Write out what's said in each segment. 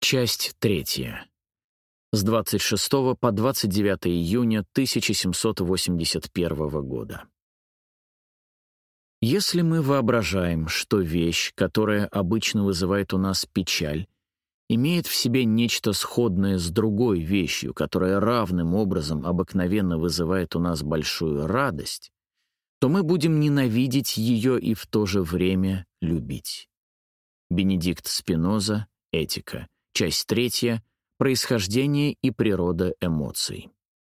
Часть 3. С 26 по 29 июня 1781 года. Если мы воображаем, что вещь, которая обычно вызывает у нас печаль, имеет в себе нечто сходное с другой вещью, которая равным образом обыкновенно вызывает у нас большую радость, то мы будем ненавидеть ее и в то же время любить. Бенедикт Спиноза, «Этика», часть 3, «Происхождение и природа эмоций».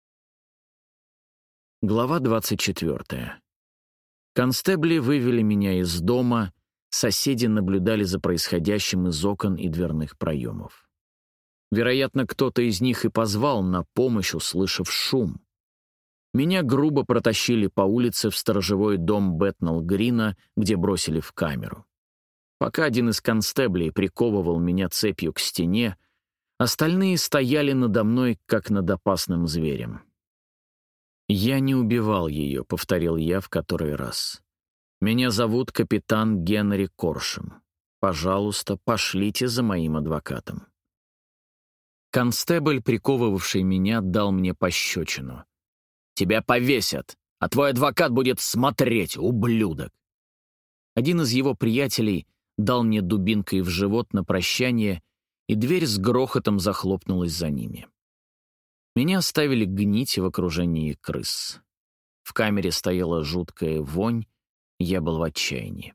Глава 24. Констебли вывели меня из дома, соседи наблюдали за происходящим из окон и дверных проемов. Вероятно, кто-то из них и позвал на помощь, услышав шум. Меня грубо протащили по улице в сторожевой дом Бэтнелл-Грина, где бросили в камеру. Пока один из констеблей приковывал меня цепью к стене, остальные стояли надо мной, как над опасным зверем. «Я не убивал ее», — повторил я в который раз. «Меня зовут капитан Генри Коршем. Пожалуйста, пошлите за моим адвокатом». Констебль, приковывавший меня, дал мне пощечину. «Тебя повесят, а твой адвокат будет смотреть, ублюдок!» Один из его приятелей дал мне дубинкой в живот на прощание, и дверь с грохотом захлопнулась за ними. Меня оставили гнить в окружении крыс. В камере стояла жуткая вонь, я был в отчаянии.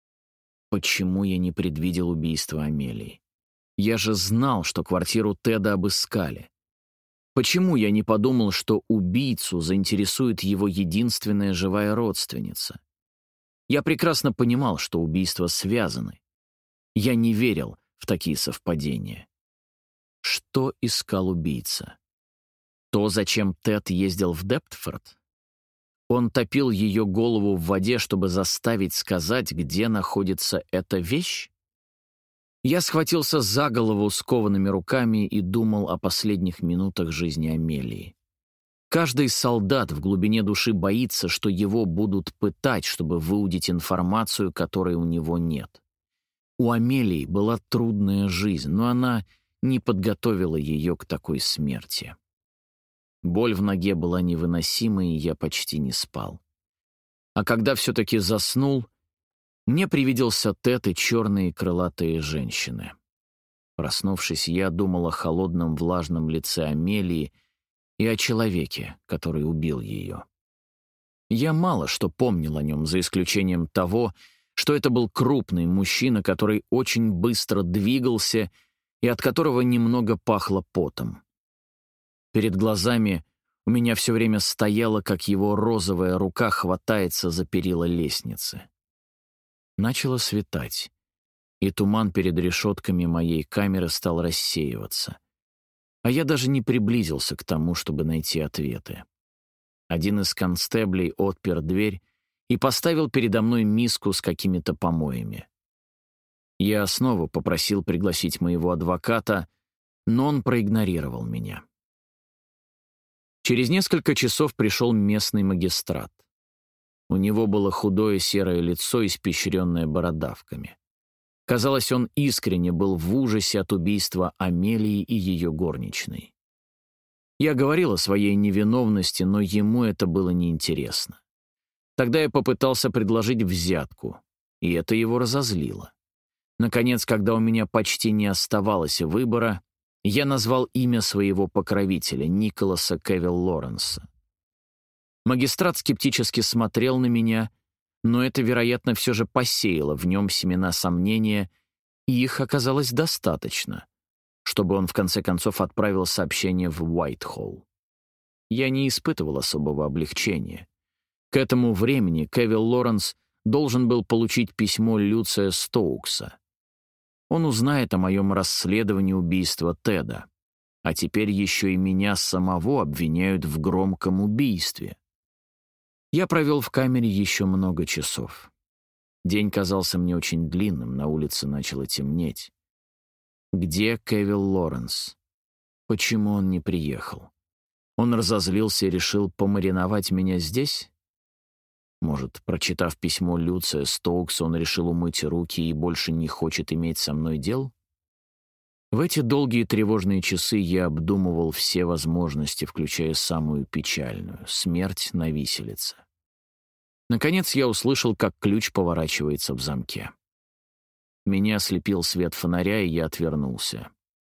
Почему я не предвидел убийства Амелии? Я же знал, что квартиру Теда обыскали. Почему я не подумал, что убийцу заинтересует его единственная живая родственница? Я прекрасно понимал, что убийства связаны. Я не верил в такие совпадения. Что искал убийца? То, зачем Тед ездил в Дептфорд? Он топил ее голову в воде, чтобы заставить сказать, где находится эта вещь? Я схватился за голову скованными руками и думал о последних минутах жизни Амелии. Каждый солдат в глубине души боится, что его будут пытать, чтобы выудить информацию, которой у него нет. У Амелии была трудная жизнь, но она не подготовила ее к такой смерти. Боль в ноге была невыносимой, и я почти не спал. А когда все-таки заснул, мне привиделся Тед и черные крылатые женщины. Проснувшись, я думал о холодном влажном лице Амелии и о человеке, который убил ее. Я мало что помнил о нем, за исключением того, что это был крупный мужчина, который очень быстро двигался и от которого немного пахло потом. Перед глазами у меня все время стояло, как его розовая рука хватается за перила лестницы. Начало светать, и туман перед решетками моей камеры стал рассеиваться. А я даже не приблизился к тому, чтобы найти ответы. Один из констеблей отпер дверь и поставил передо мной миску с какими-то помоями. Я снова попросил пригласить моего адвоката, но он проигнорировал меня. Через несколько часов пришел местный магистрат. У него было худое серое лицо, испещренное бородавками. Казалось, он искренне был в ужасе от убийства Амелии и ее горничной. Я говорил о своей невиновности, но ему это было неинтересно. Тогда я попытался предложить взятку, и это его разозлило. Наконец, когда у меня почти не оставалось выбора, я назвал имя своего покровителя, Николаса Кевилл-Лоренса. Магистрат скептически смотрел на меня, но это, вероятно, все же посеяло в нем семена сомнения, и их оказалось достаточно, чтобы он в конце концов отправил сообщение в Уайтхолл. Я не испытывал особого облегчения. К этому времени Кевилл-Лоренс должен был получить письмо Люция Стоукса. Он узнает о моем расследовании убийства Теда, а теперь еще и меня самого обвиняют в громком убийстве. Я провел в камере еще много часов. День казался мне очень длинным, на улице начало темнеть. Где Кевилл-Лоренс? Почему он не приехал? Он разозлился и решил помариновать меня здесь? Может, прочитав письмо Люция Стоукса, он решил умыть руки и больше не хочет иметь со мной дел? В эти долгие тревожные часы я обдумывал все возможности, включая самую печальную — смерть на виселице. Наконец я услышал, как ключ поворачивается в замке. Меня ослепил свет фонаря, и я отвернулся.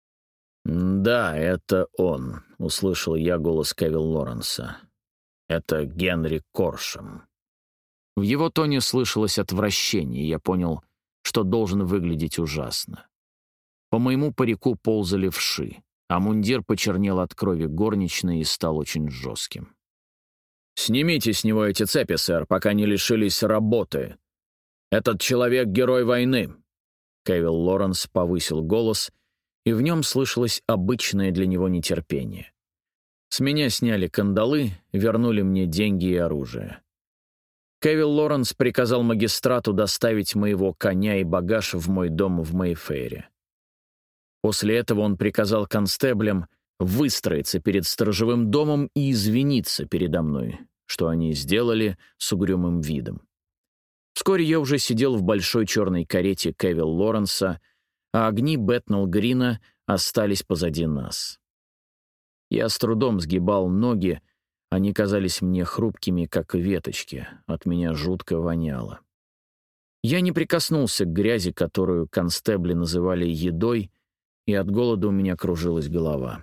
«Да, это он», — услышал я голос Кевилла Лоренса. «Это Генри Коршем». В его тоне слышалось отвращение, и я понял, что должен выглядеть ужасно. По моему парику ползали вши, а мундир почернел от крови горничной и стал очень жестким. «Снимите с него эти цепи, сэр, пока не лишились работы. Этот человек — герой войны». Кевилл Лоренс повысил голос, и в нем слышалось обычное для него нетерпение. С меня сняли кандалы, вернули мне деньги и оружие. Кевилл Лоренс приказал магистрату доставить моего коня и багаж в мой дом в Мэйфэре. После этого он приказал констеблям выстроиться перед сторожевым домом и извиниться передо мной, что они сделали с угрюмым видом. Вскоре я уже сидел в большой черной карете Кевилла Лоренса, а огни Бэтнелл-Грина остались позади нас. Я с трудом сгибал ноги, они казались мне хрупкими, как веточки, от меня жутко воняло. Я не прикоснулся к грязи, которую констебли называли едой, и от голода у меня кружилась голова.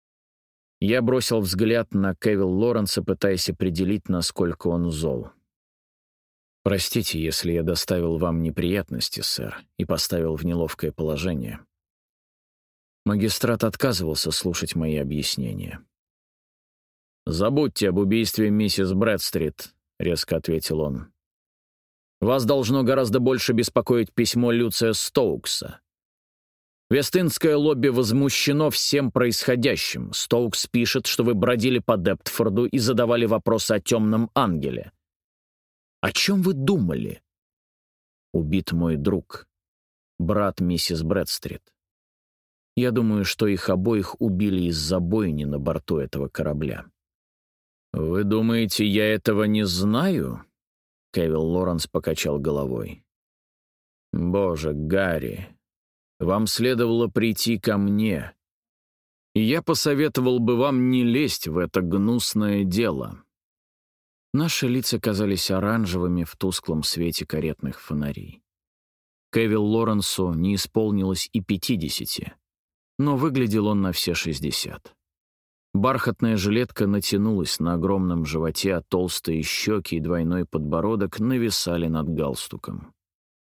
Я бросил взгляд на Кевилла Лоренса, пытаясь определить, насколько он зол. «Простите, если я доставил вам неприятности, сэр, и поставил в неловкое положение». Магистрат отказывался слушать мои объяснения. «Забудьте об убийстве миссис Брэдстрит», — резко ответил он. «Вас должно гораздо больше беспокоить письмо Люция Стоукса. Вест-Индское лобби возмущено всем происходящим. Стоукс пишет, что вы бродили по Дептфорду и задавали вопросы о темном ангеле. О чем вы думали? Убит мой друг, брат миссис Брэдстрит. Я думаю, что их обоих убили из-за бойни на борту этого корабля». «Вы думаете, я этого не знаю?» Кевилл Лоренс покачал головой. «Боже, Гарри, вам следовало прийти ко мне, и я посоветовал бы вам не лезть в это гнусное дело». Наши лица казались оранжевыми в тусклом свете каретных фонарей. Кевиллу Лоренсу не исполнилось и 50, но выглядел он на все 60. Бархатная жилетка натянулась на огромном животе, а толстые щеки и двойной подбородок нависали над галстуком.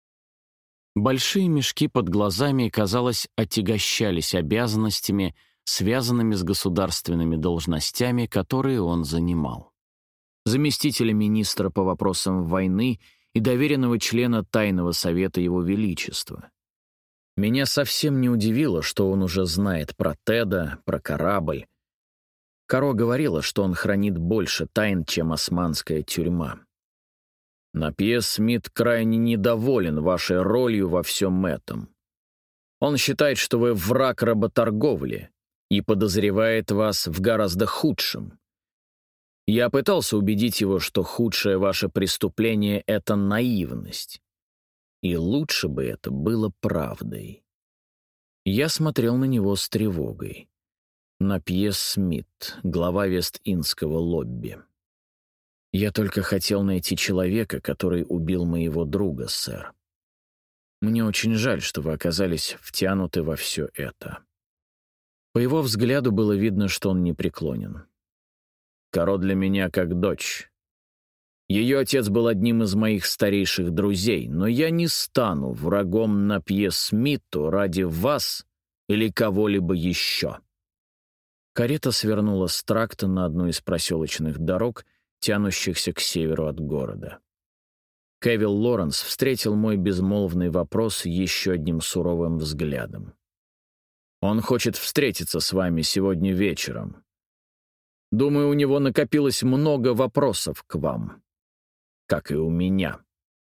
Большие мешки под глазами, казалось, отягощались обязанностями, связанными с государственными должностями, которые он занимал. Заместителя министра по вопросам войны и доверенного члена Тайного совета Его Величества. Меня совсем не удивило, что он уже знает про Теда, про корабль. Каро говорила, что он хранит больше тайн, чем османская тюрьма. Напье Смит крайне недоволен вашей ролью во всем этом. Он считает, что вы враг работорговли и подозревает вас в гораздо худшем. Я пытался убедить его, что худшее ваше преступление — это наивность. И лучше бы это было правдой. Я смотрел на него с тревогой. Напье Смит, глава Вест-Индского лобби. «Я только хотел найти человека, который убил моего друга, сэр. Мне очень жаль, что вы оказались втянуты во все это». По его взгляду было видно, что он непреклонен. «Каро для меня как дочь. Ее отец был одним из моих старейших друзей, но я не стану врагом Напье Смиту ради вас или кого-либо еще». Карета свернула с тракта на одну из проселочных дорог, тянущихся к северу от города. Кевилл Лоренс встретил мой безмолвный вопрос еще одним суровым взглядом. «Он хочет встретиться с вами сегодня вечером. Думаю, у него накопилось много вопросов к вам, как и у меня».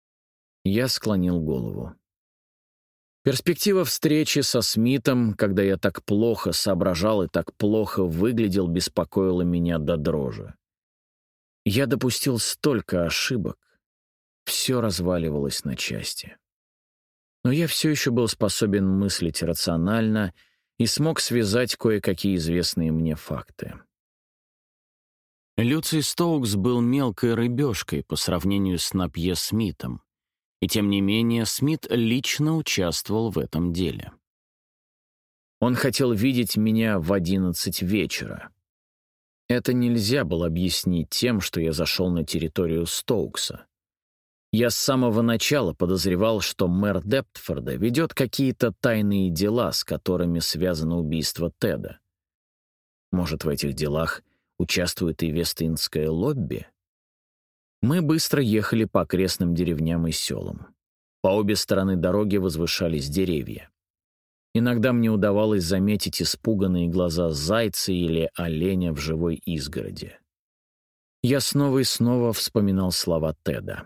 Я склонил голову. Перспектива встречи со Смитом, когда я так плохо соображал и так плохо выглядел, беспокоила меня до дрожи. Я допустил столько ошибок. Все разваливалось на части. Но я все еще был способен мыслить рационально и смог связать кое-какие известные мне факты. Люций Стоукс был мелкой рыбешкой по сравнению с Напье Смитом, и тем не менее Смит лично участвовал в этом деле. Он хотел видеть меня в 11 вечера. Это нельзя было объяснить тем, что я зашел на территорию Стоукса. Я с самого начала подозревал, что мэр Дептфорда ведет какие-то тайные дела, с которыми связано убийство Теда. Может, в этих делах участвует и Вест-Индское лобби? Мы быстро ехали по окрестным деревням и селам. По обе стороны дороги возвышались деревья. Иногда мне удавалось заметить испуганные глаза зайца или оленя в живой изгороди. Я снова и снова вспоминал слова Теда.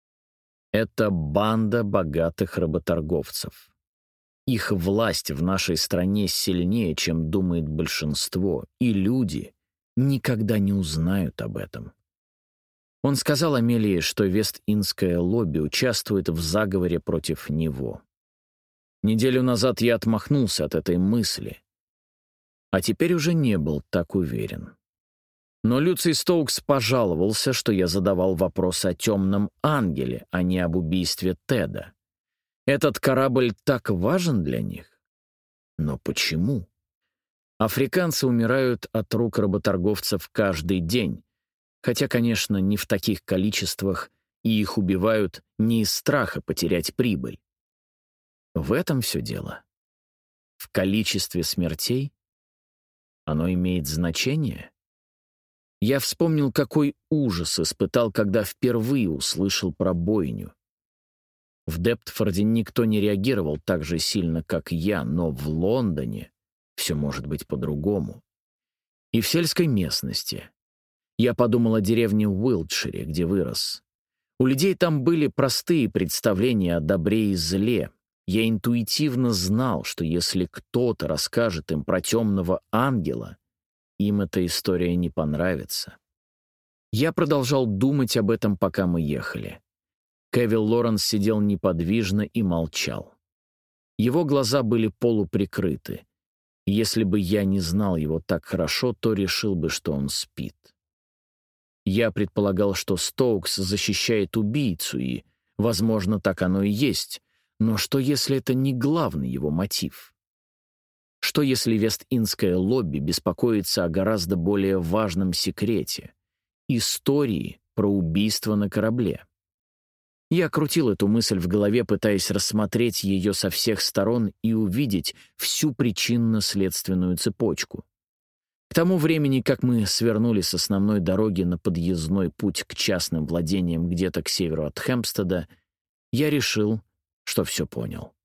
Это банда богатых работорговцев. Их власть в нашей стране сильнее, чем думает большинство, и люди никогда не узнают об этом. Он сказал Амелии, что Вест-Индское лобби участвует в заговоре против него. Неделю назад я отмахнулся от этой мысли, а теперь уже не был так уверен. Но Люций Стоукс пожаловался, что я задавал вопрос о темном ангеле, а не об убийстве Теда. Этот корабль так важен для них? Но почему? Африканцы умирают от рук работорговцев каждый день, хотя, конечно, не в таких количествах, и их убивают не из страха потерять прибыль. В этом все дело. В количестве смертей? Оно имеет значение? Я вспомнил, какой ужас испытал, когда впервые услышал про бойню. В Дептфорде никто не реагировал так же сильно, как я, но в Лондоне все может быть по-другому. И в сельской местности. Я подумал о деревне в Уилтшире, где вырос. У людей там были простые представления о добре и зле. Я интуитивно знал, что если кто-то расскажет им про темного ангела, им эта история не понравится. Я продолжал думать об этом, пока мы ехали. Кевилл Лоренс сидел неподвижно и молчал. Его глаза были полуприкрыты. Если бы я не знал его так хорошо, то решил бы, что он спит. Я предполагал, что Стоукс защищает убийцу, и, возможно, так оно и есть. Но что, если это не главный его мотив? Что, если Вест-Индское лобби беспокоится о гораздо более важном секрете — истории про убийство на корабле? Я крутил эту мысль в голове, пытаясь рассмотреть ее со всех сторон и увидеть всю причинно-следственную цепочку. К тому времени, как мы свернули с основной дороги на подъездной путь к частным владениям где-то к северу от Хэмпстеда, я решил, что все понял.